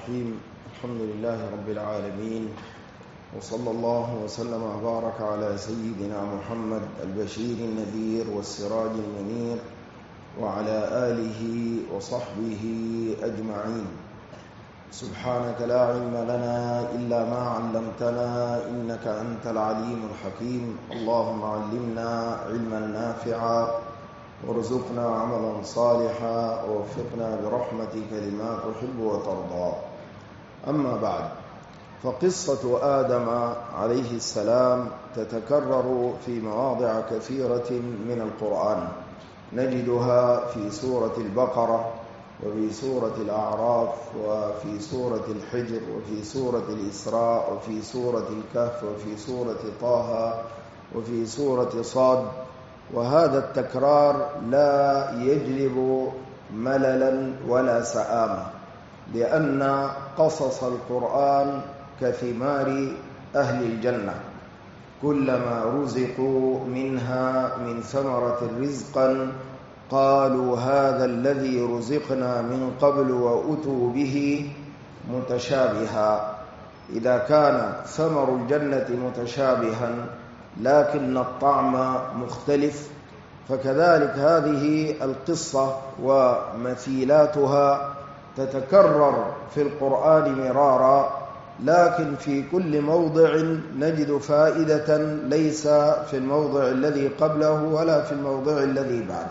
الرحيم. الحمد لله رب العالمين، وصلى الله وسلم وبارك على سيدنا محمد البشير النذير والسراج المنير وعلى آله وصحبه أجمعين. سبحانك لا علم لنا إلا ما علمتنا إنك أنت العليم الحكيم. اللهم علمنا علما نافعا وارزقنا عملا صالحا ووفقنا برحمتك لما تحب وترضى. أما بعد، فقصة آدم عليه السلام تتكرر في مواضع كثيرة من القرآن، نجدها في سورة البقرة وفي سورة الأعراف وفي سورة الحجر وفي سورة الإسراء وفي سورة الكهف وفي سورة طه وفي سورة صاد. وهذا التكرار لا يجلب مللا ولا سآمة، لأن قصص القرآن كثمار أهل الجنة، كلما رزقوا منها من ثمرة رزقا قالوا هذا الذي رزقنا من قبل وأتوا به متشابها. إذا كان ثمر الجنة متشابها لكن الطعم مختلف، فكذلك هذه القصة ومثيلاتها تتكرر في القرآن مرارا، لكن في كل موضع نجد فائدة ليس في الموضع الذي قبله ولا في الموضع الذي بعده.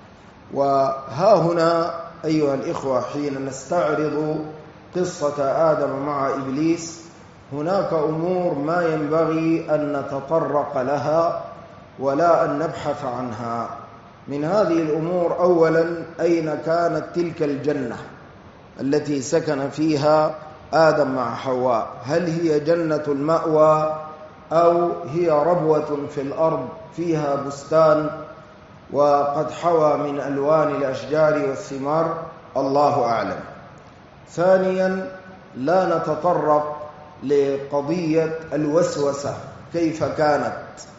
وها هنا أيها الإخوة، حين نستعرض قصة آدم مع إبليس هناك أمور ما ينبغي أن نتطرق لها ولا أن نبحث عنها. من هذه الأمور أولا، أين كانت تلك الجنة التي سكن فيها آدم مع حواء؟ هل هي جنة المأوى أو هي ربوة في الأرض فيها بستان وقد حوى من ألوان الأشجار والثمار؟ الله أعلم. ثانيا، لا نتطرق لقضية الوسوسة كيف كانت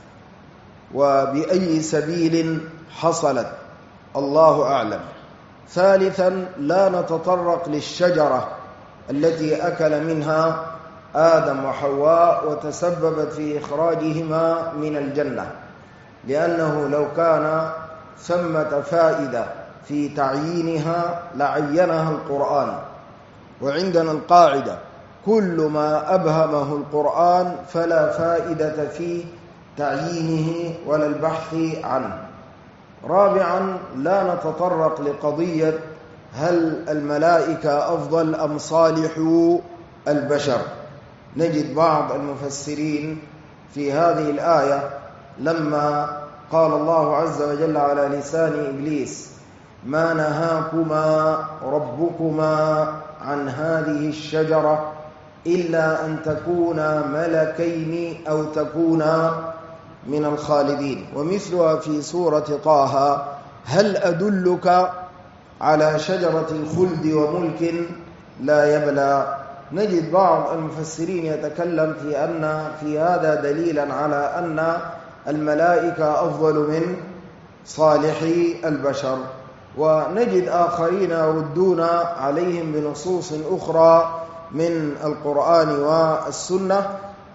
وبأي سبيل حصلت، الله أعلم. ثالثا، لا نتطرق للشجرة التي أكل منها آدم وحواء وتسببت في إخراجهما من الجنة، لأنه لو كان ثمة فائدة في تعيينها لعينها القرآن. وعندنا القاعدة: كل ما أبهمه القرآن فلا فائدة في تعيينه ولا البحث عنه. رابعا، لا نتطرق لقضية هل الملائكة أفضل أم صالح البشر. نجد بعض المفسرين في هذه الآية لما قال الله عز وجل على لسان إبليس: ما نهاكما ربكما عن هذه الشجرة إلا أن تكونا ملكين أو تكونا من الخالدين. ومثلها في سورة طه: هل أدلك على شجرة الخلد وملك لا يبلى. نجد بعض المفسرين يتكلم في أن في هذا دليلا على أن الملائكة أفضل من صالحي البشر. ونجد آخرين يردون عليهم بنصوص أخرى من القرآن والسنة،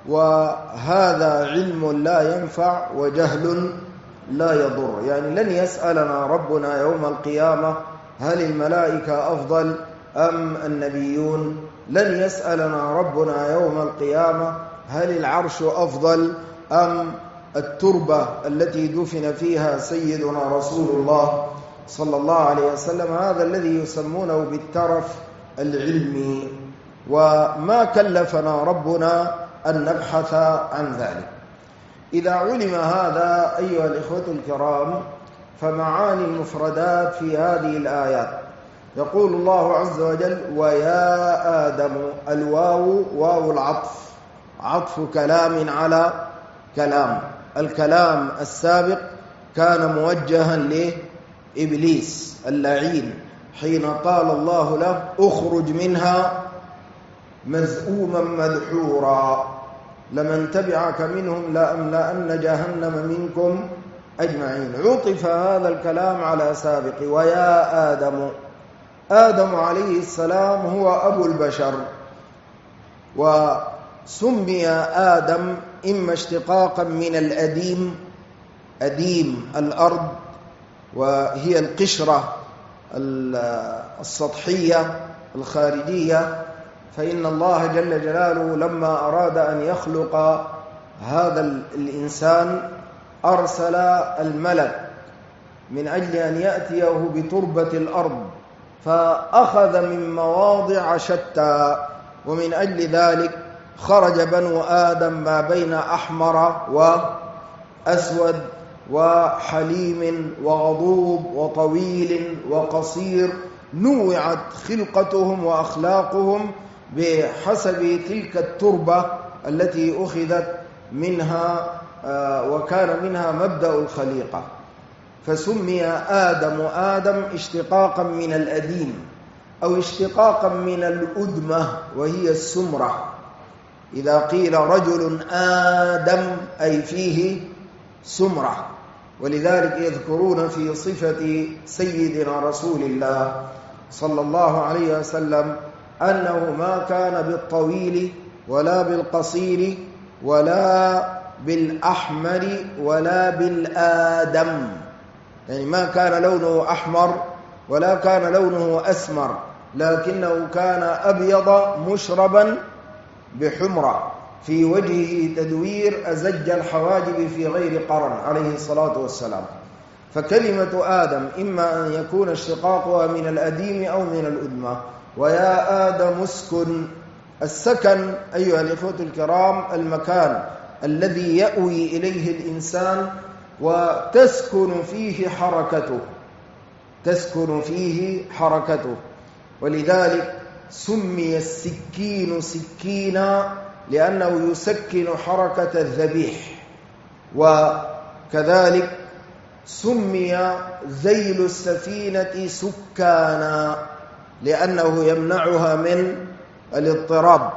وهذا علم لا ينفع وجهل لا يضر. يعني لن يسألنا ربنا يوم القيامة هل الملائكة أفضل أم النبيون، لن يسألنا ربنا يوم القيامة هل العرش أفضل أم التربة التي دفن فيها سيدنا رسول الله صلى الله عليه وسلم. هذا الذي يسمونه بالترف العلمي، وما كلفنا ربنا أن نبحث عن ذلك. إذا علم هذا أيها الإخوة الكرام، فمعاني المفردات في هذه الآيات: يقول الله عز وجل: ويا آدم. الواو واو العطف، عطف كلام على كلام. الكلام السابق كان موجها لإبليس اللعين حين قال الله له: اخرج منها مذءوما مدحورا لمن تبعك منهم لأملأن جهنم منكم أجمعين. عطف هذا الكلام على سابق: ويا آدم. آدم عليه السلام هو أبو البشر، وسمي آدم إما اشتقاقا من الأديم، أديم الأرض وهي القشرة السطحية الخارجية، فإن الله جل جلاله لما أراد أن يخلق هذا الإنسان أرسل الملك من أجل أن يأتيه بتربة الأرض، فأخذ من مواضع شتى، ومن أجل ذلك خرج بنو آدم ما بين أحمر وأسود وحليم وغضوب وطويل وقصير، نوعت خلقتهم وأخلاقهم بحسب تلك التربة التي أخذت منها وكان منها مبدأ الخليقة. فسمي آدم اشتقاقا من الأديم أو اشتقاقا من الأدمة وهي السمرة. إذا قيل رجل آدم أي فيه سمرة، ولذلك يذكرون في صفة سيدنا رسول الله صلى الله عليه وسلم أنه ما كان بالطويل ولا بالقصير ولا بالأحمر ولا بالآدم، يعني ما كان لونه أحمر ولا كان لونه أسمر، لكنه كان أبيض مشربا بحمرة، في وجهه تدوير أزج الحواجب في غير قرن عليه الصلاة والسلام. فكلمة آدم إما أن يكون اشتقاقها من الأديم أو من الأدمة. ويا آدم اسكن، السكن أيها الإخوة الكرام المكان الذي يأوي إليه الإنسان وتسكن فيه حركته، تسكن فيه حركته. ولذلك سمي السكين سكينا لأنه يسكن حركة الذبيح، وكذلك سمي ذيل السفينة سكانا لأنه يمنعها من الاضطراب.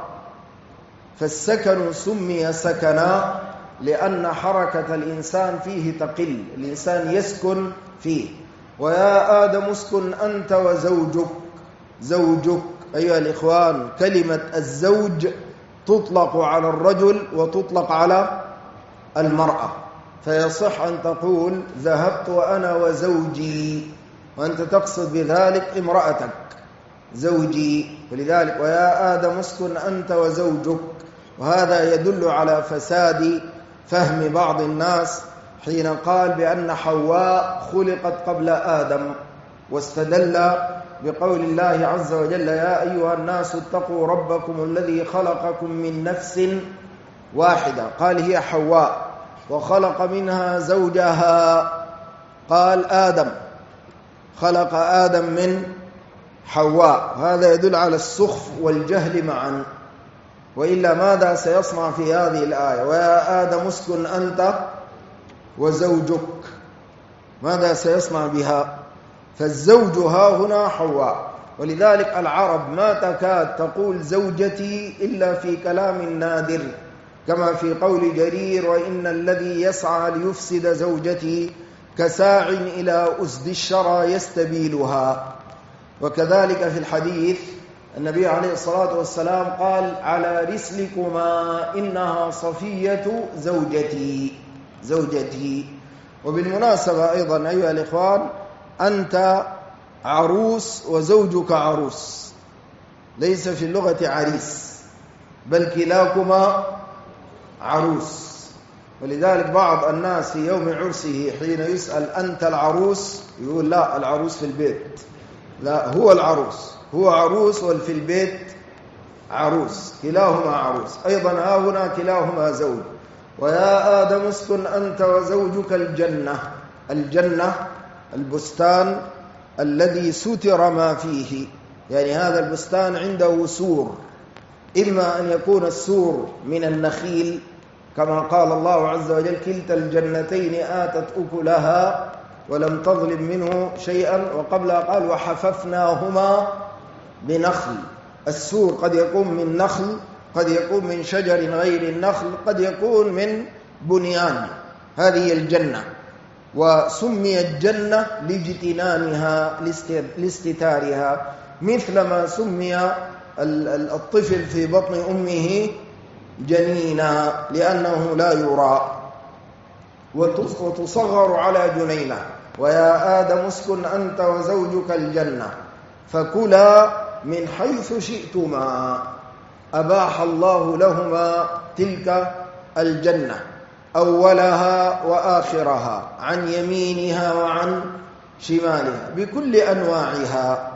فالسكن سمي سكنا لأن حركة الإنسان فيه تقل، الإنسان يسكن فيه. ويا آدم اسكن أنت وزوجك، زوجك أيها الإخوان كلمة الزوج تطلق على الرجل وتطلق على المرأة، فيصح أن تقول ذهبت أنا وزوجي، وأنت تقصد بذلك امرأتك زوجي. ولذلك ويا آدم اسكن أنت وزوجك. وهذا يدل على فساد فهم بعض الناس حين قال بأن حواء خلقت قبل آدم، واستدل بقول الله عز وجل يا أيها الناس اتقوا ربكم الذي خلقكم من نفس واحدة، قال هي حواء، وخلق منها زوجها، قال آدم، خلق آدم من حواء. هذا يدل على السخف والجهل معا، وإلا ماذا سيصنع في هذه الآية ويا آدم اسكن أنت وزوجك، ماذا سيصنع بها؟ فالزوج ها هنا حواء. ولذلك العرب ما تكاد تقول زوجتي إلا في كلام نادر، كما في قول جرير وإن الذي يسعى ليفسد زوجتي كساع إلى أسد الشرى يستبيلها. وكذلك في الحديث النبي عليه الصلاة والسلام قال على رسلكما إنها صفية زوجتي، زوجتي. وبالمناسبة أيضا أيها الإخوان أنت عروس وزوجك عروس، ليس في اللغة عريس، بل كلاكما عروس. ولذلك بعض الناس في يوم عرسه حين يسأل أنت العروس يقول لا العروس في البيت، لا هو العروس، هو عروس والفي البيت عروس، كلاهما عروس. أيضا ها هنا كلاهما زوج. ويا آدم اسكن أنت وزوجك الجنة، الجنة البستان الذي ستر ما فيه، يعني هذا البستان عنده سور، إما أن يكون السور من النخيل كما قال الله عز وجل كلتا الجنتين آتت أكلها ولم تظلم منه شيئا، وقبلها قال وحففناهما بنخل. السور قد يكون من نخل، قد يكون من شجر غير النخل، قد يكون من بنيان. هذه الجنة، وسميت جنة لاجتنانها لاستتارها. مثل ما سمي الطفل في بطن أمه جنينا لأنه لا يرى، وتصغر على جنينه: ويا آدم اسكن أنت وزوجك الجنة فكلا من حيث شئتما. أباح الله لهما تلك الجنة أولها وآخرها، عن يمينها وعن شمالها، بكل أنواعها.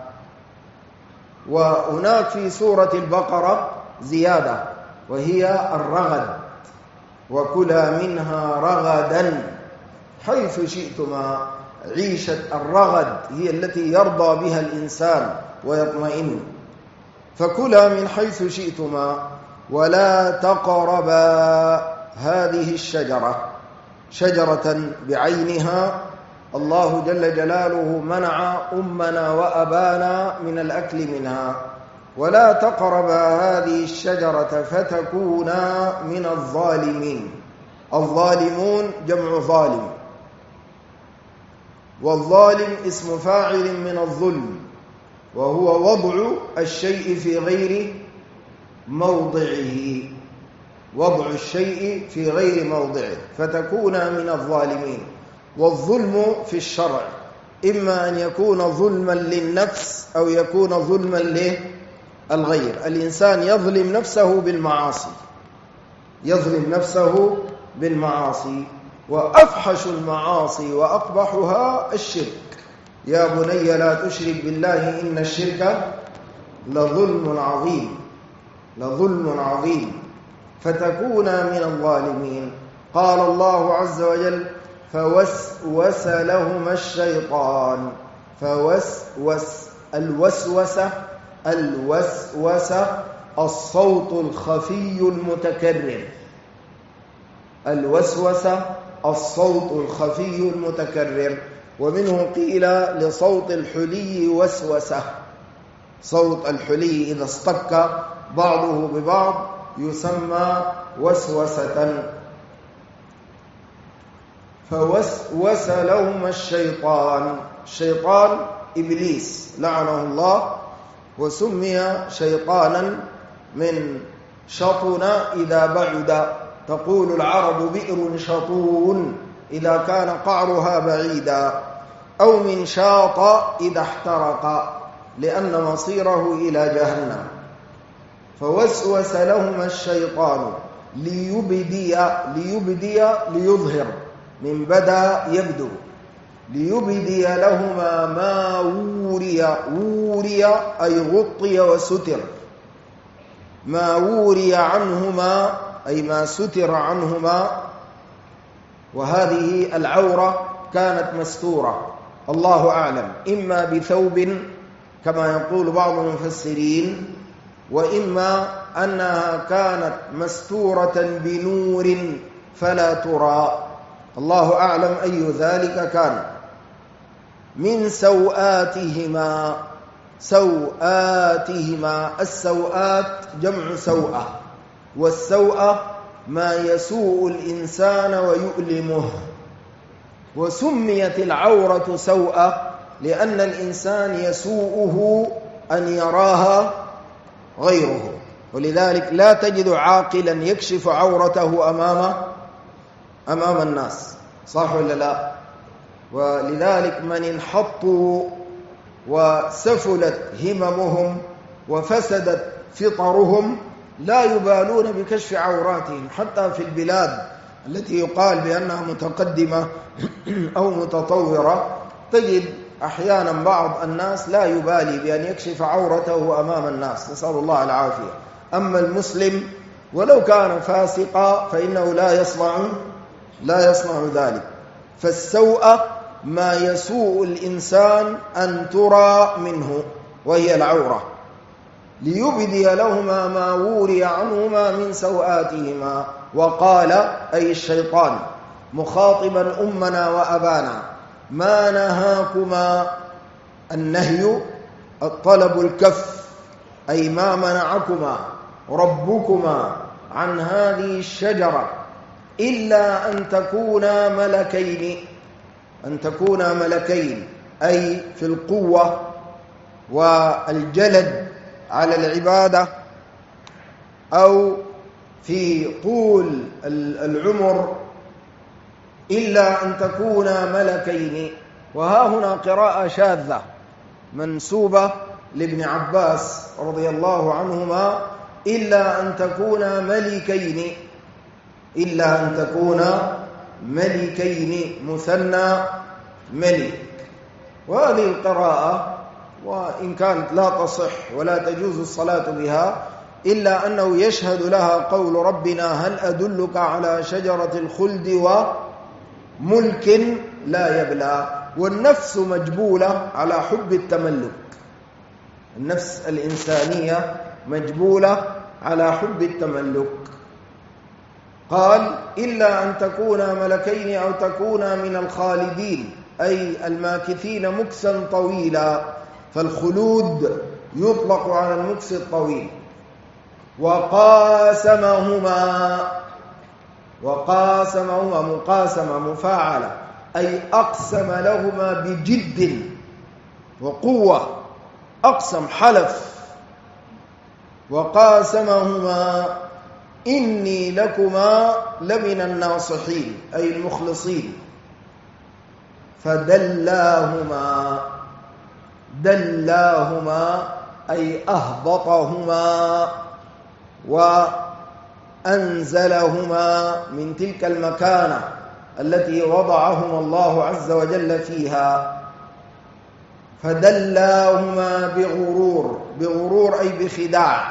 وهناك في سورة البقرة زيادة وهي الرغد: وكلا منها رغدا حيث شئتما. عيشة الرغد هي التي يرضى بها الإنسان ويطمئن. فكلا من حيث شئتما ولا تقربا هذه الشجرة، شجرة بعينها الله جل جلاله منع أمنا وأبانا من الأكل منها. ولا تقربا هذه الشجرة فتكونا من الظالمين. الظالمون جمع ظالم، والظالم اسم فاعل من الظلم، وهو وضع الشيء في غير موضعه، وضع الشيء في غير موضعه، فتكون من الظالمين. والظلم في الشرع إما أن يكون ظلما للنفس أو يكون ظلما للغير. الإنسان يظلم نفسه بالمعاصي، يظلم نفسه بالمعاصي. وأفحش المعاصي وأقبحها الشرك. يا بني لا تشرك بالله إن الشرك لظلم عظيم، لظلم عظيم. فتكون من الظالمين. قال الله عز وجل: فوسوس لهما الشيطان. الوسوسة الصوت الخفي المتكرر. الوسوسة الصوت الخفي المتكرر. ومنه قيل لصوت الحلي وسوسة. صوت الحلي إذا اصطك بعضه ببعض يسمى وسوسة. فوسوس لهما الشيطان. الشيطان إبليس لعنه الله، وسمي شيطانا من شطن إذا بعد. تقول العرب: بئر شطون إذا كان قعرها بعيدا، أو من شاط إذا احترق، لأن مصيره إلى جهنم. فوسوس لهما الشيطان ليظهر، من بدأ يبدو، ليبدي لهما ما وري أي غطي وستر، ما وري عنهما أي ما ستر عنهما. وهذه العورة كانت مستورة، الله أعلم، إما بثوب كما يقول بعض المفسرين، وإما أنها كانت مستورة بنور فلا ترى، الله أعلم أي ذلك كان. من سوآتهما. سوآتهما، السوآت جمع سوءة، والسوءة ما يسوء الإنسان ويؤلمه. وسميت العورة سوءة لأن الإنسان يسوءه أن يراها غيره، ولذلك لا تجد عاقلا يكشف عورته أمام الناس، صح ولا لا؟ ولذلك من انحطوا وسفلت هممهم وفسدت فطرهم لا يبالون بكشف عوراتهم، حتى في البلاد التي يقال بأنها متقدمة أو متطورة تجد أحيانا بعض الناس لا يبالي بأن يكشف عورته أمام الناس، نسأل الله العافية. أما المسلم ولو كان فاسقا فإنه لا يصنع ذلك. فالسوءة ما يسوء الإنسان أن ترى منه، وهي العورة. ليبدي لهما ما وري عنهما من سوآتهما. وقال أي الشيطان مخاطبا أمنا وأبانا: ما نهاكما. النهي الطلب الكف، أي ما منعكما ربكما عن هذه الشجرة إلا أن تكونا ملكين. أن تكونا ملكين أي في القوة والجلد على العبادة أو في طول العمر إلا أن تكونا ملكين. وها هنا قراءة شاذة منسوبة لابن عباس رضي الله عنهما: إلا أن تكونا ملكين، إلا أن تكونا ملكين، مثنى ملك. وهذه القراءة وإن كانت لا تصح ولا تجوز الصلاة بها، إلا أنه يشهد لها قول ربنا: هل أدلك على شجرة الخلد وملك لا يبلى. والنفس مجبولة على حب التملك، النفس الإنسانية مجبولة على حب التملك. قال: إلا أن تكونا ملكين أو تكونا من الخالدين، أي الماكثين مكثا طويلا، فالخلود يطلق على المكث الطويل. وقاسمهما، وقاسمهما مقاسمة مفاعلة، أي أقسم لهما بجد وقوة، أقسم، حلف. وقاسمهما إني لكما لمن الناصحين، أي المخلصين. فدلاهما، دلاهما أي أهبطهما وأنزلهما من تلك المكانة التي وضعهما الله عز وجل فيها. فدلاهما بغرور، بغرور أي بخداع،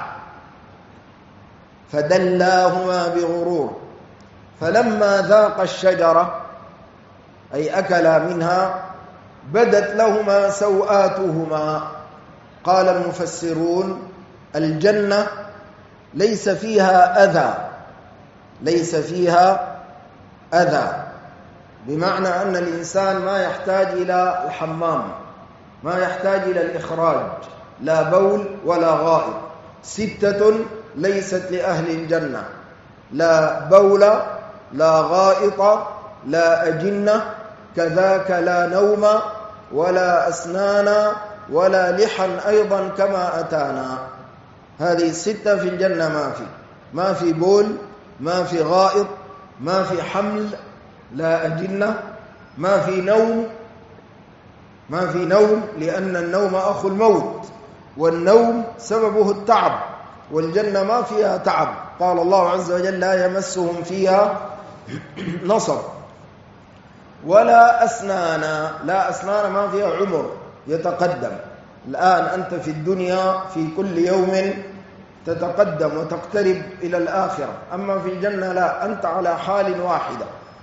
فدلاهما بغرور. فلما ذاق الشجرة أي أكلا منها بدت لهما سوآتهما. قال المفسرون: الجنة ليس فيها أذى، ليس فيها أذى، بمعنى أن الإنسان ما يحتاج إلى الحمام، ما يحتاج إلى الإخراج، لا بول ولا غائط. 6 ليست لأهل الجنة: لا بول، لا غائط، لا أجنة، كذاك لا نوم، ولا أسنان، ولا لحن أيضا كما أتانا. هذه 6 في الجنة ما في بول، ما في غائط، ما في حمل، لا أجنة، ما في نوم، ما في نوم، لأن النوم أخو الموت، والنوم سببه التعب، والجنة ما فيها تعب. قال الله عز وجل: لا يمسهم فيها نصب. ولا أسنان، لا أسنان ما فيها عمر يتقدم. الآن أنت في الدنيا في كل يوم تتقدم وتقترب إلى الآخرة، أما في الجنة لا، أنت على حال واحدة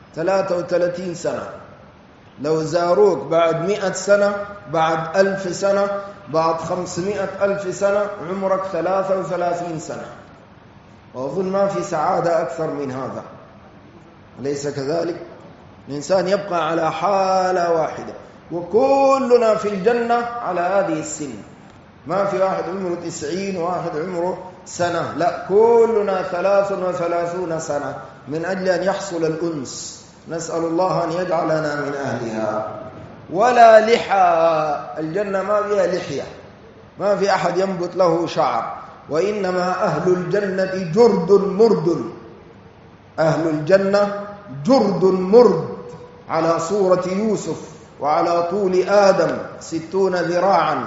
33 سنة. لو زاروك بعد 100 سنة، بعد 1000 سنة، بعد 500,000 سنة، عمرك 33 سنة. وأظن ما في سعادة أكثر من هذا، أليس كذلك؟ الإنسان يبقى على حالة واحدة، وكلنا في الجنة على هذه السن. ما في واحد عمره 90 وواحد عمره سنة، لا، كلنا 33 سنة، من أجل أن يحصل الأنس. نسأل الله أن يجعلنا من أهلها. ولا لحى، الجنة ما فيها لحية، ما في أحد ينبت له شعر، وإنما أهل الجنة جرد مرد، أهل الجنة جرد مرد على صورة يوسف وعلى طول آدم 60 ذراعا.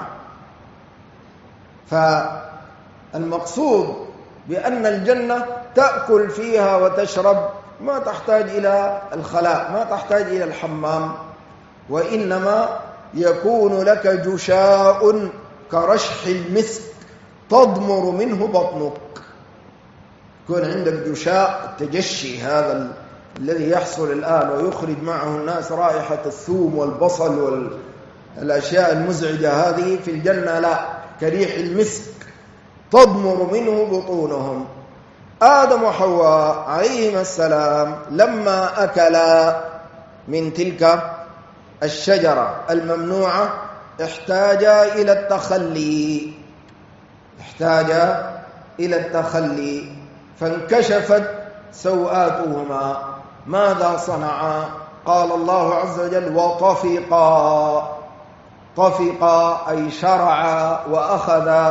فالمقصود بأن الجنة تأكل فيها وتشرب، ما تحتاج إلى الخلاء، ما تحتاج إلى الحمام، وإنما يكون لك جشاء كرشح المسك تضمر منه بطنك. يكون عندك جشاء، التجشي هذا الذي يحصل الآن ويخرج معه الناس رائحة الثوم والبصل والأشياء المزعجة هذه، في الجنة لا، كريح المسك تضمر منه بطونهم. آدم وحواء عليهما السلام لما أكلا من تلك الشجرة الممنوعة احتاجا إلى التخلي، احتاجا إلى التخلي، فانكشفت سوآتهما. ماذا صنعا؟ قال الله عز وجل: وطفقا. طفق أي شرع وأخذ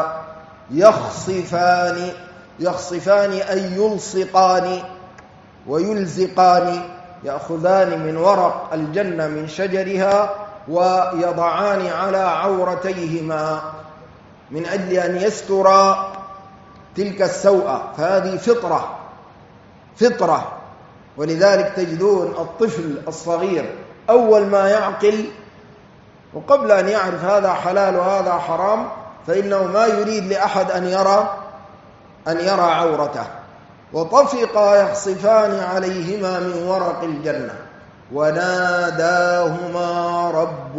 يخصفان أي يلصقان ويلزقان، يأخذان من ورق الجنة من شجرها ويضعان على عورتيهما من أجل أن يستر تلك السوءة. فهذه فطرة، ولذلك تجدون الطفل الصغير أول ما يعقل وقبل أن يعرف هذا حلال وهذا حرام فإنه ما يريد لأحد أن يرى عورته. وطفقا يخصفان عليهما من ورق الجنة وناداهما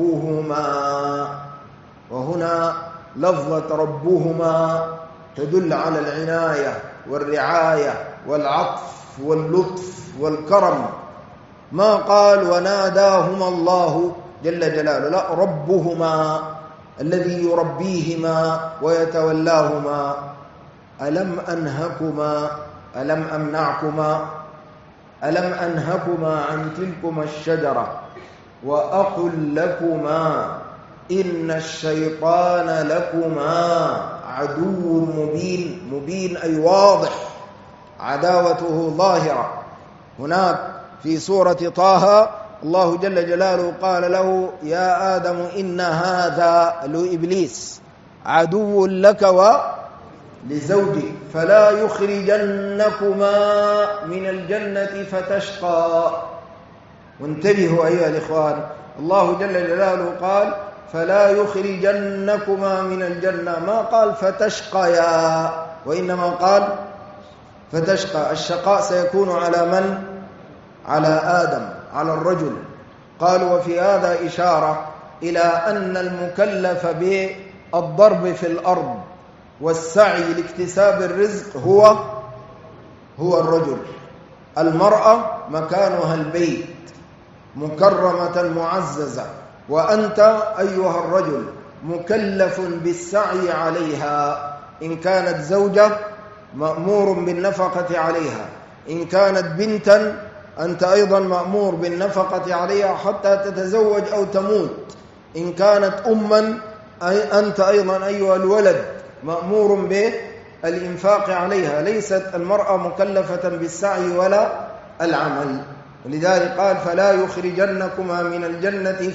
ربهما. وهنا لفظة ربهما تدل على العناية والرعاية والعطف واللطف والكرم. ما قال وناداهما الله جل جلاله، لا، ربهما الذي يربيهما ويتولاهما. ألم أنهكما، ألم أمنعكما، ألم أنهكما عن تلكما الشجرة وأقل لكما إن الشيطان لكما عدو مبين. مبين أي واضح، عداوته ظاهرة. هناك في سورة طه الله جل جلاله قال له يا آدم إن هذا إبليس عدو لك ولزوجك فلا يخرجنكما من الجنة فتشقى. وانتبهوا أيها الإخوان، الله جل جلاله قال فلا يخرجنكما من الجنة، ما قال فتشقيا، وإنما قال فتشقى. الشقاء سيكون على من؟ على آدم، على الرجل. قالوا وفي هذا إشارة إلى أن المكلف بالضرب في الأرض والسعي لاكتساب الرزق هو الرجل. المرأة مكانها البيت مكرمة معززة، وأنت أيها الرجل مكلف بالسعي عليها. إن كانت زوجة مأمور بالنفقة عليها، إن كانت بنتا أنت أيضا مأمور بالنفقة عليها حتى تتزوج أو تموت، إن كانت أما أنت أيضا أيها الولد مأمور بالإنفاق عليها. ليست المرأة مكلفة بالسعي ولا العمل. ولذلك قال فلا يخرجنكما من الجنة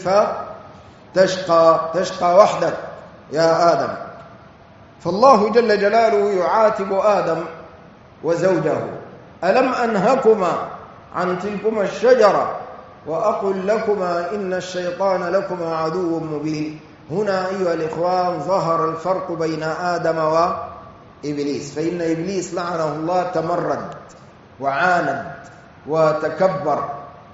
فتشقى وحدك يا آدم. فالله جل جلاله يعاتب آدم وزوجه ألم أنهكما عن تلكما الشجرة وأقل لكما إن الشيطان لكما عدو مبين. هنا أيها الإخوان ظهر الفرق بين آدم وإبليس، فإن إبليس لعنه الله تمرد وعاند وتكبر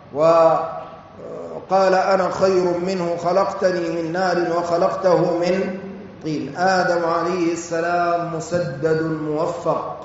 وقال أنا خير منه خلقتني من نار وخلقته من طين. آدم عليه السلام مسدد موفق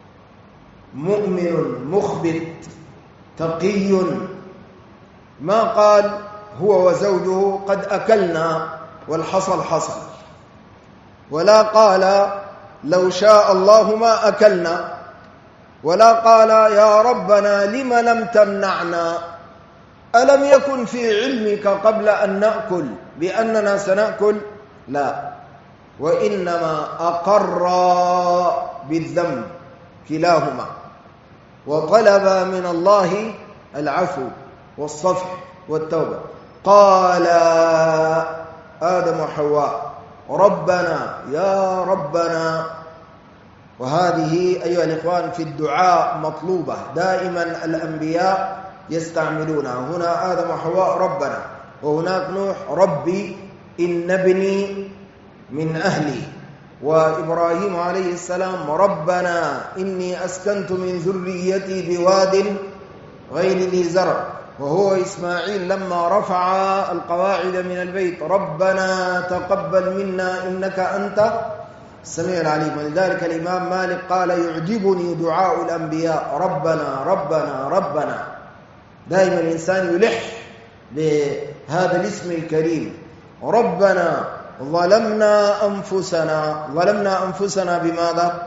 مؤمن مخبت تقي، ما قال هو وزوجه قد أكلنا والحصل حصل، ولا قال لو شاء الله ما أكلنا، ولا قال يا ربنا لم لم تمنعنا، ألم يكن في علمك قبل أن نأكل بأننا سنأكل؟ لا، وإنما أقر بالذنب كلاهما وطلب من الله العفو والصفح والتوبة. قال آدم وحواء ربنا يا ربنا. وهذه أيها الإخوان في الدعاء مطلوبة دائما، الأنبياء يستعملونها. هنا آدم وحواء ربنا، وهناك نوح ربي إن ابني من أهلي، وإبراهيم عليه السلام ربنا إني أسكنت من ذريتي بواد غير ذي زرع، وهو إسماعيل لما رفع القواعد من البيت ربنا تقبل منا إنك أنت السميع العليم. ولذلك الإمام مالك قال يعجبني دعاء الأنبياء ربنا ربنا ربنا. دائما الإنسان يلح بهذا الاسم الكريم ربنا. ظلمنا أنفسنا بماذا؟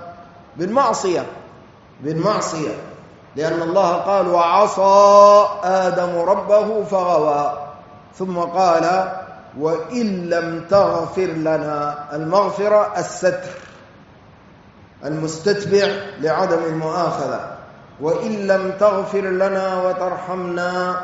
بالمعصية، لأن الله قال وعصى آدم ربه فغوى، ثم قال وإن لم تغفر لنا. المغفرة الستر المستتبع لعدم المؤاخذة. وإن لم تغفر لنا وترحمنا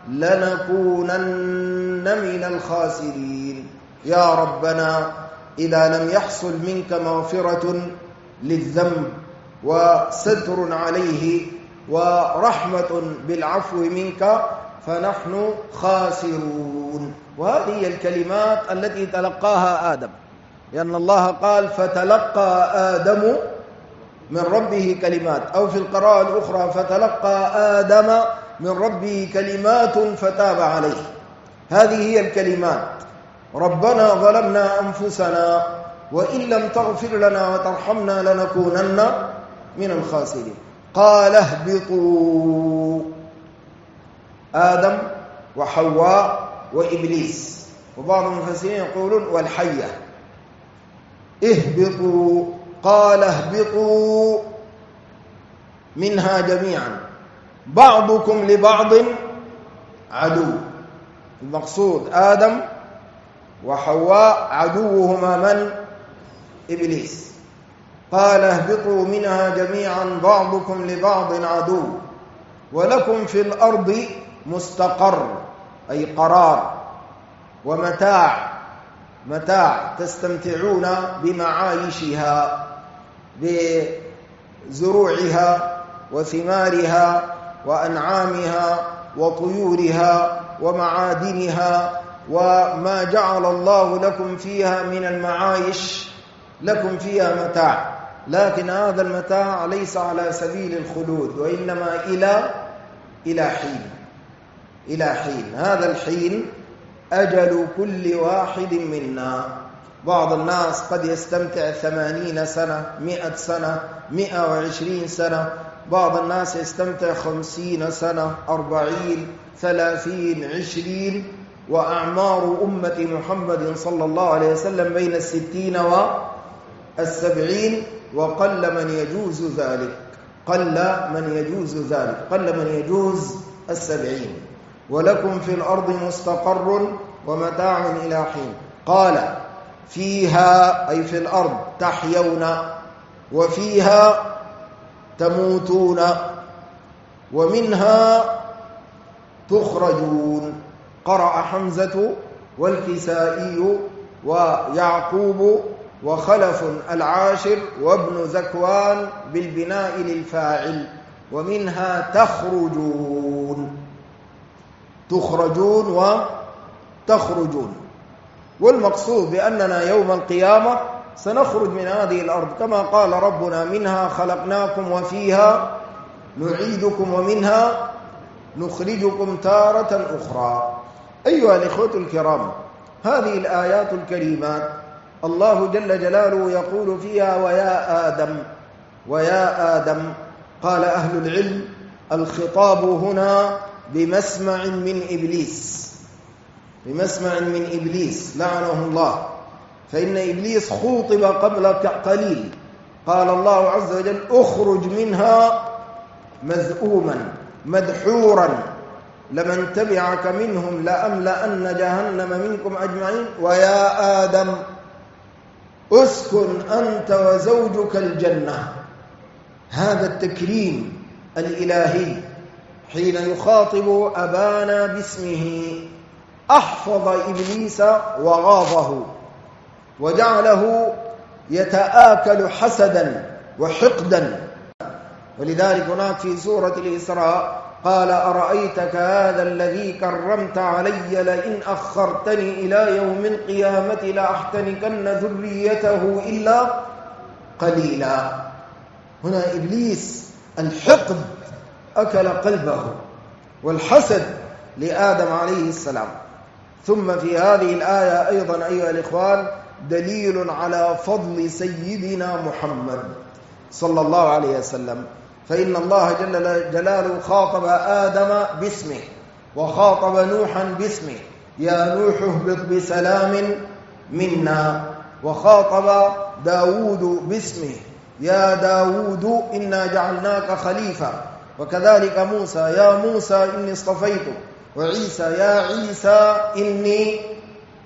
لنكونن من الخاسرين. يا ربنا إذا لم يحصل منك مغفرة للذنب وستر عليه ورحمة بالعفو منك فنحن خاسرون. وهذه هي الكلمات التي تلقاها آدم، لأن الله قال فتلقى آدم من ربه كلمات، أو في القراءة الأخرى فتلقى آدم من ربه كلمات فتاب عليه. هذه هي الكلمات. ربنا ظلمنا أنفسنا وإن لم تغفر لنا وترحمنا لنكونن من الخاسرين. قال اهبطوا، آدم وحواء وإبليس، وبعض المفسرين يقولون والحية. اهبطوا، قال اهبطوا منها جميعا بعضكم لبعض عدو. المقصود آدم وحواء عدوهما من؟ إبليس. قال اهبطوا منها جميعا بعضكم لبعض عدو ولكم في الأرض مستقر، أي قرار، ومتاع، متاع تستمتعون بمعايشها، بزروعها وثمارها وأنعامها وطيورها ومعادنها وما جعل الله لكم فيها من المعايش، لكم فيها متاع. لكن هذا المتاع ليس على سبيل الخلود، وإنما إلى حين، إلى حين. هذا الحين أجل كل واحد منا. بعض الناس قد يستمتع 80 سنة، 100 سنة، 120 سنة. بعض الناس يستمتع 50 سنة، 40، 30، 20. وأعمار أمة محمد صلى الله عليه وسلم بين 60 و70، وقل من يجوز ذلك، قل من يجوز ذلك، قل من يجوز 70. ولكم في الأرض مستقر ومتاع إلى حين. قال فيها، أي في الأرض، تحيون وفيها تموتون ومنها تخرجون. قرأ حمزة والكسائي ويعقوب وخلف العاشر وابن ذكوان بالبناء للفاعل. ومنها تخرجون، تخرجون وتخرجون. والمقصود بأننا يوم القيامة سنخرج من هذه الأرض، كما قال ربنا منها خلقناكم وفيها نعيدكم ومنها نخرجكم تارة أخرى. أيها الإخوة الكرام، هذه الآيات الكريمات الله جل جلاله يقول فيها ويا آدم، ويا آدم. قال أهل العلم الخطاب هنا بمسمع من إبليس، بمسمع من إبليس لعنه الله، فإن إبليس خوطب قبل قليل. قال الله عز وجل اخرج منها مذءوما مدحورا لمن تبعك منهم لأملأن جهنم منكم أجمعين. ويا آدم اسكن أنت وزوجك الجنة. هذا التكريم الإلهي حين يخاطب أبانا باسمه أحفظ إبليس وغاضه وجعله يتآكل حسدا وحقدا. ولذلك هناك في سورة الإسراء قال أرأيتك هذا الذي كرمت علي لئن أخرتني إلى يوم القيامة لأحتنكن ذريته إلا قليلا. هنا إبليس الحقد أكل قلبه والحسد لآدم عليه السلام. ثم في هذه الآية أيضا أيها الإخوان دليل على فضل سيدنا محمد صلى الله عليه وسلم، فإن الله جل جلاله خاطب آدم باسمه وخاطب نوحا باسمه يا نوح اهبط بسلام منا، وخاطب داود باسمه يا داود إنا جعلناك خليفة، وكذلك موسى يا موسى إني اصطفيتك، وعيسى يا عيسى إني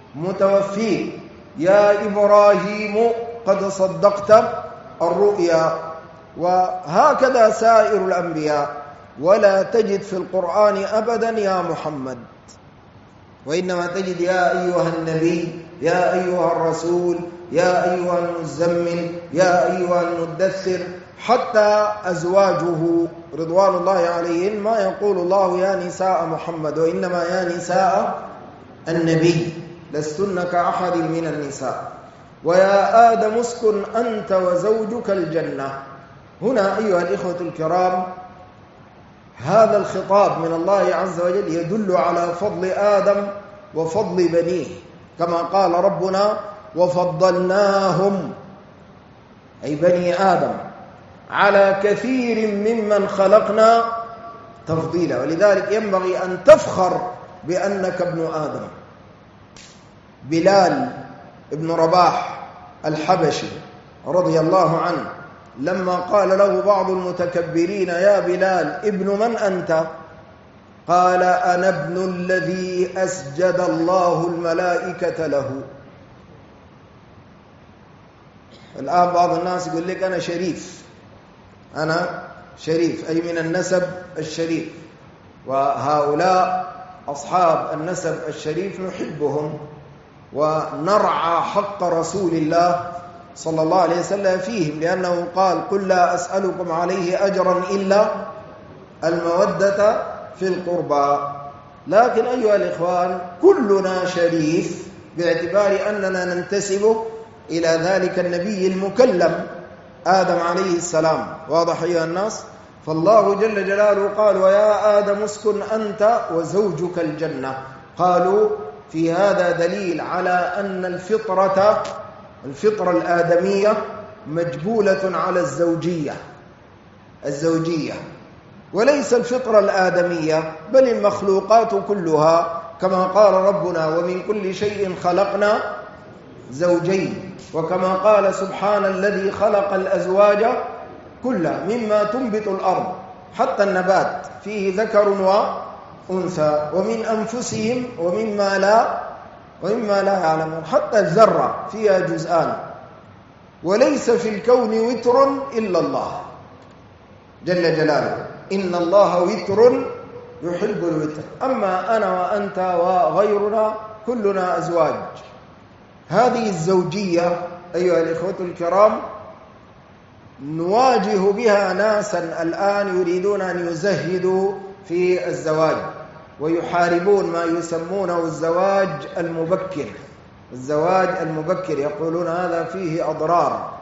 متوفين. يا إبراهيم قد صدقت الرؤيا. وهكذا سائر الأنبياء، ولا تجد في القرآن أبدا يا محمد، وإنما تجد يا أيها النبي، يا أيها الرسول، يا أيها المزمل، يا أيها المدثر. حتى أزواجه رضوان الله عليهن ما يقول الله يا نساء محمد، وإنما يا نساء النبي لستن كأحد من النساء. ويا آدم اسكن أنت وزوجك الجنة. هنا أيها الإخوة الكرام هذا الخطاب من الله عز وجل يدل على فضل آدم وفضل بنيه، كما قال ربنا وفضلناهم أي بني آدم على كثير ممن خلقنا تفضيلا. ولذلك ينبغي أن تفخر بأنك ابن آدم. بلال ابن رباح الحبشي رضي الله عنه لما قال له بعض المتكبرين يا بلال ابن من أنت؟ قال أنا ابن الذي أسجد الله الملائكة له. الآن بعض الناس يقول لك أنا شريف، أنا شريف أي من النسب الشريف، وهؤلاء أصحاب النسب الشريف نحبهم ونرعى حق رسول الله صلى الله عليه وسلم فيهم، لأنه قال قل لا أسألكم عليه أجرا إلا المودة في القربى. لكن أيها الإخوان كلنا شريف باعتبار أننا ننتسب إلى ذلك النبي المكلم آدم عليه السلام. واضح أيها الناس؟ فالله جل جلاله قال ويا آدم اسكن أنت وزوجك الجنة. قالوا في هذا دليل على أن الفطرة الآدمية مجبولة على الزوجية، وليس الفطرة الآدمية بل المخلوقات كلها، كما قال ربنا ومن كل شيء خلقنا زوجين، وكما قال سبحان الذي خلق الأزواج كلها مما تنبت الأرض حتى النبات فيه ذكر وأنثى ومن أنفسهم ومما لا يعلمون، حتى الذرة فيها جزءان. وليس في الكون وتر إلا الله جل جلاله، إن الله وتر يحب الوتر. أما أنا وأنت وغيرنا كلنا أزواج. هذه الزوجية أيها الإخوة الكرام نواجه بها ناسا الآن يريدون أن يزهدوا في الزواج ويحاربون ما يسمونه الزواج المبكر، يقولون هذا فيه أضرار،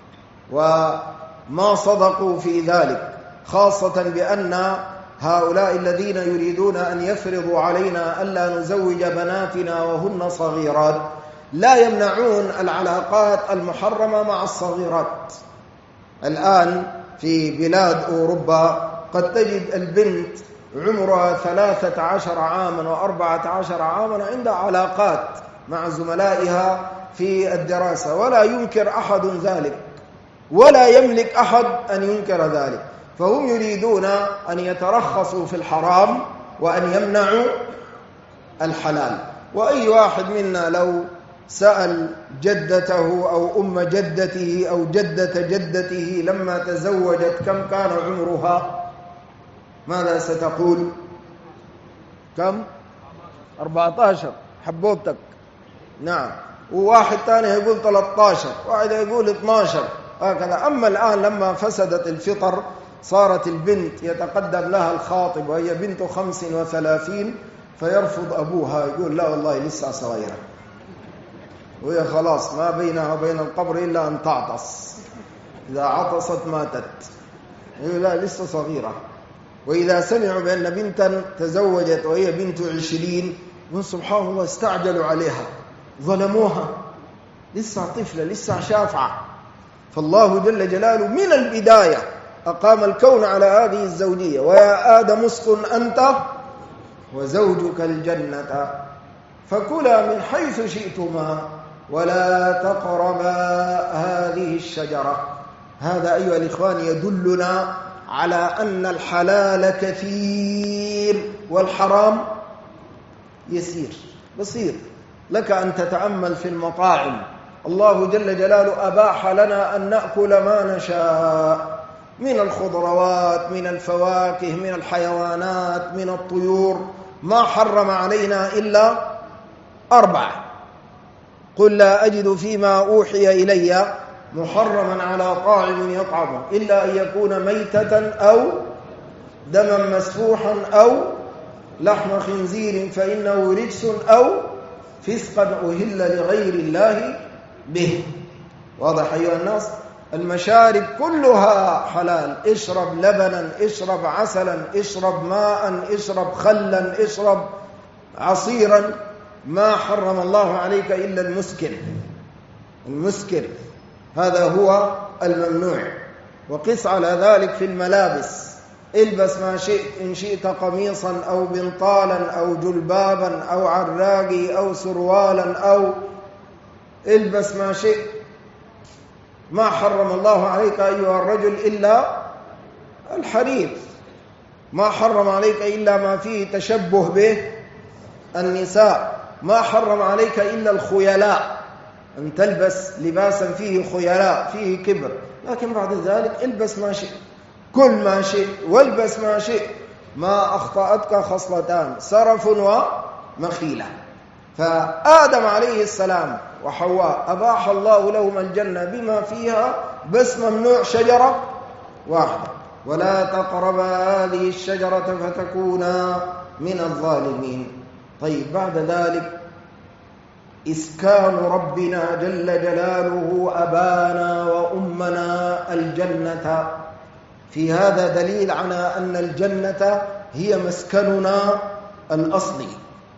وما صدقوا في ذلك، خاصة بأن هؤلاء الذين يريدون أن يفرضوا علينا ألا نزوج بناتنا وهن صغيرات لا يمنعون العلاقات المحرمة مع الصغيرات. الآن في بلاد أوروبا قد تجد البنت عمرها 13 عاما و14 عاما عندها علاقات مع زملائها في الدراسة، ولا ينكر أحد ذلك ولا يملك أحد أن ينكر ذلك. فهم يريدون أن يترخصوا في الحرام وأن يمنعوا الحلال. وأي واحد منا لو سأل جدته أو أم جدته أو جدة جدته لما تزوجت كم كان عمرها، ماذا ستقول؟ كم؟ 14 حبوبتك. نعم. وواحد ثاني يقول 13، واحد يقول 12، هكذا. أما الآن لما فسدت الفطر صارت البنت يتقدم لها الخاطب وهي بنت 35 فيرفض أبوها، يقول لا والله لسه صغيرة، وهي خلاص ما بينها وبين القبر إلا أن تعطس، إذا عطست ماتت، يقول لا لسه صغيرة. وإذا سمعوا بأن بنتا تزوجت وهي بنت 20 يقول سبحان الله استعجلوا عليها، ظلموها، لسه طفلة لسه شافعة. فالله جل جلاله من البداية أقام الكون على هذه الزوجية. ويا آدم اسكن أنت وزوجك الجنة فكلا من حيث شئتما ولا تقربا هذه الشجرة. هذا أيها الإخوان يدلنا على أن الحلال كثير والحرام يسير بسيط. لك أن تتأمل في المطاعم، الله جل جلاله أباح لنا أن نأكل ما نشاء من الخضروات، من الفواكه، من الحيوانات، من الطيور، ما حرم علينا إلا 4. قل لا أجد فيما أوحي إلي محرما على طاعم يطعمه إلا أن يكون ميتة أو دما مسفوحا أو لحم خنزير فإنه رجس أو فسقا أهل لغير الله به. واضح أيها الناس؟ المشارب كلها حلال، اشرب لبنا، اشرب عسلا، اشرب ماء، اشرب خلا، اشرب عصيرا، ما حرم الله عليك إلا المسكر هذا هو الممنوع. وقس على ذلك في الملابس، البس ما شئت، إن شئت قميصا أو بنطالا أو جلبابا أو عراقي أو سروالا أو البس ما شئت، ما حرم الله عليك أيها الرجل إلا الحرير، ما حرم عليك إلا ما فيه تشبه به النساء، ما حرم عليك إلا الخيلاء، أن تلبس لباسا فيه خيلاء فيه كبر، لكن بعد ذلك البس ما شئت، كل ما شئت، والبس ما شئت. ما أخطأتك خصلتان، سرف ومخيلة. فآدم عليه السلام وحواء أباح الله لهما الجنة بما فيها، بس ممنوع شجرة واحدة، ولا تقربا هذه الشجرة فتكونا من الظالمين. طيب بعد ذلك إسكان ربنا جل جلاله أبانا وأمنا الجنة، في هذا دليل على أن الجنة هي مسكننا الأصلي،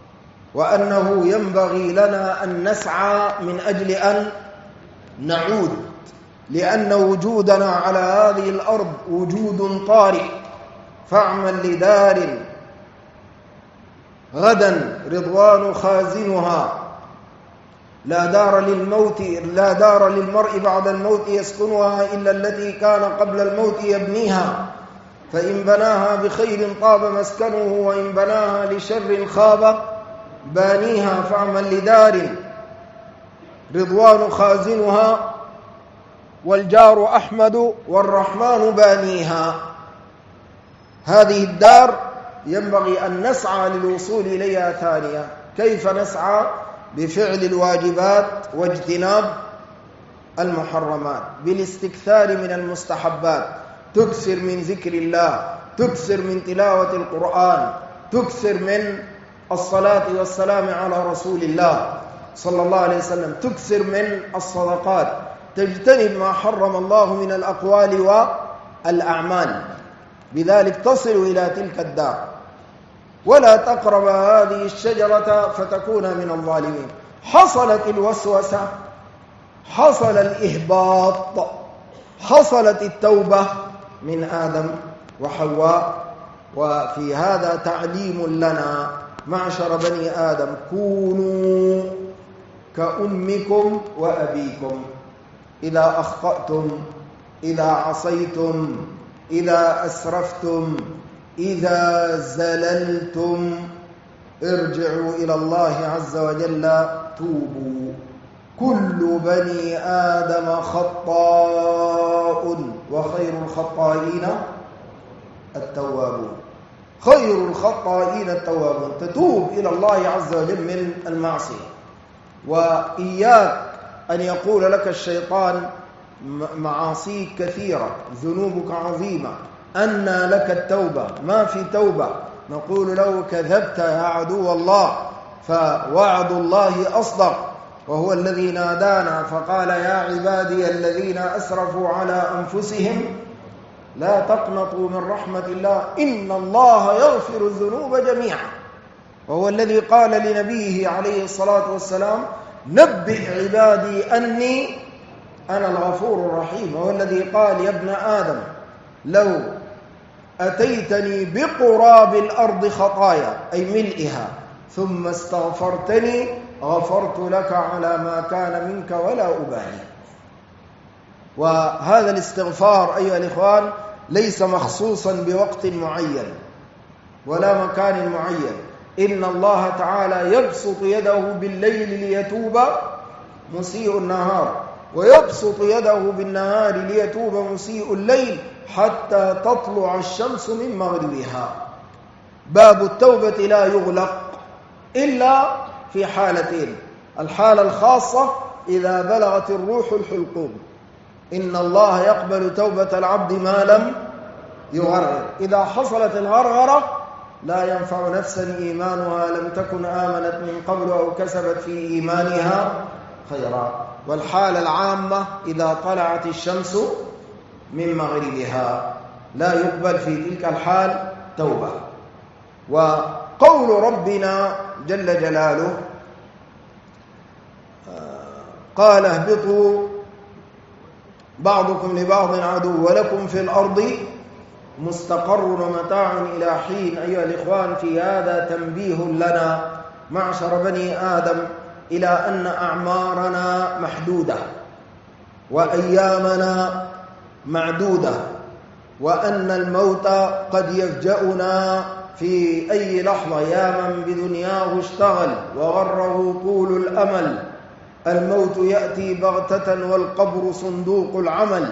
وأنه ينبغي لنا أن نسعى من أجل أن نعود، لأن وجودنا على هذه الأرض وجود طارئ. فاعمل لدار غدا رضوان خازنها، لا دار للمرء بعد الموت يسكنها إلا التي كان قبل الموت يبنيها، فإن بناها بخير طاب مسكنه وإن بناها لشر خاب بانيها. فاعمل لدار رضوان خازنها والجار أحمد والرحمن بانيها. هذه الدار ينبغي أن نسعى للوصول إليها ثانية. كيف نسعى؟ بفعل الواجبات واجتناب المحرمات، بالاستكثار من المستحبات، تكثر من ذكر الله، تكثر من تلاوة القرآن، تكثر من الصلاة والسلام على رسول الله صلى الله عليه وسلم، تكثر من الصدقات، تجتنب ما حرم الله من الأقوال والأعمال، بذلك تصل إلى تلك الدار. ولا تقرب هذه الشجرة فتكون من الظالمين. حصلت الوسوسة، حصل الإهباط، حصلت التوبة من آدم وحواء. وفي هذا تعليم لنا معشر بني آدم: كونوا كأمكم وأبيكم، إذا أخطأتم، إذا عصيتم، إذا أسرفتم، إذا زللتم، ارجعوا إلى الله عز وجل، توبوا. كل بني آدم خطاء وخير الخطائين التوابون. خير الخطائين التوابون، تتوب إلى الله عز وجل من المعصية. وإياك أن يقول لك الشيطان معاصيك كثيرة، ذنوبك عظيمة، أنى لك التوبة، ما في توبة. نقول له: كذبت يا عدو الله، فوعد الله أصدق، وهو الذي نادانا فقال: يا عبادي الذين أسرفوا على أنفسهم لا تقنطوا من رحمة الله إن الله يغفر الذنوب جميعا. وهو الذي قال لنبيه عليه الصلاة والسلام: نبئ عبادي أني أنا الغفور الرحيم. وهو الذي قال: يا ابن آدم لو أتيتني بقراب الأرض خطايا، أي ملئها، ثم استغفرتني غفرت لك على ما كان منك ولا أبالي. وهذا الاستغفار أيها الإخوان ليس مخصوصا بوقت معين ولا مكان معين، إن الله تعالى يبسط يده بالليل ليتوب مسيء النهار، ويبسط يده بالنهار ليتوب مسيء الليل حتى تطلع الشمس من مغربها. باب التوبة لا يغلق إلا في حالتين: الحالة الخاصة إذا بلغت الروح الحلقوم، إن الله يقبل توبة العبد ما لم يغرر. إذا حصلت الغرغرة لا ينفع نفسا إيمانها لم تكن آمنت من قبل أو كسبت في إيمانها خيرا. والحالة العامة إذا طلعت الشمس من مغربها لا يقبل في تلك الحال توبة. وقول ربنا جل جلاله قال اهبطوا بعضكم لبعض عدو ولكم في الأرض مستقر ومتاع إلى حين. أيها الإخوان، في هذا تنبيه لنا معشر بني آدم إلى أن أعمارنا محدودة وأيامنا معدودة، وأن الموت قد يفجأنا في أي لحظة. يا من بدنياه اشتغل وغره طول الأمل، الموت يأتي بغتة والقبر صندوق العمل.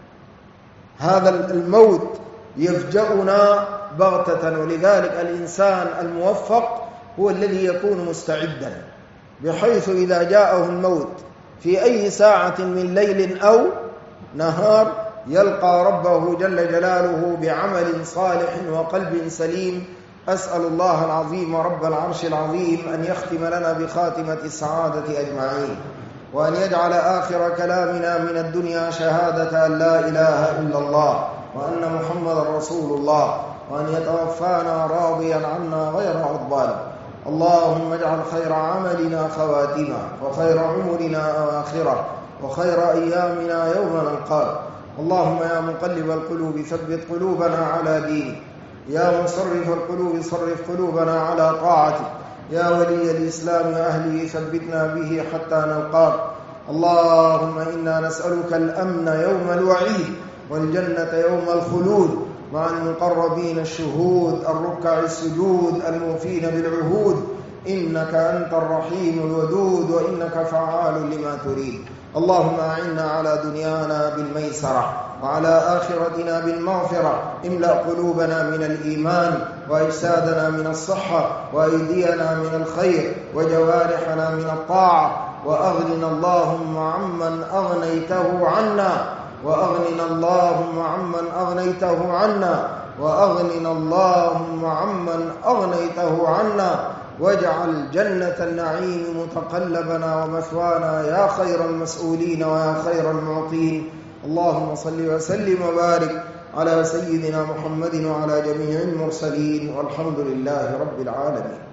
هذا الموت يفجأنا بغتة، ولذلك الإنسان الموفق هو الذي يكون مستعدا، بحيث إذا جاءه الموت في أي ساعة من ليل أو نهار يلقى ربه جل جلاله بعمل صالح وقلب سليم. أسأل الله العظيم رب العرش العظيم أن يختم لنا بخاتمة السعادة أجمعين، وأن يجعل آخر كلامنا من الدنيا شهادة أن لا إله إلا الله وأن محمد رسول الله، وأن يتوفانا راضيا عنا غير غضبان. اللهم اجعل خير عملنا خواتمه، وخير عمرنا أواخره، وخير أيامنا يوم نلقاك. اللهم يا مقلب القلوب ثبت قلوبنا على دينك، يا مصرف القلوب صرف قلوبنا على طاعتك، يا ولي الإسلام وأهله ثبتنا به حتى نلقاك. اللهم إنا نسألك الأمن يوم الوعيد، والجنة يوم الخلود، مع المقربين الشهود الركع السجود الموفين بالعهود، إنك أنت الرحيم الودود، وإنك فعال لما تريد. اللهم أعنا على دنيانا بالميسرة، وعلى آخرتنا بالمغفرة. املأ قلوبنا من الإيمان، وأجسادنا من الصحة، وأيدينا من الخير، وجوارحنا من الطاعة. وأغننا اللهم عمن أغنيته عنا، وأغننا اللهم عمن أغنيته عنا، وأغننا اللهم عمن أغنيته عنا، واجعل جنة النعيم متقلبنا ومثوانا يا خير المسؤولين ويا خير المعطين. اللهم صل وسلم وبارك على سيدنا محمد وعلى جميع المرسلين، والحمد لله رب العالمين.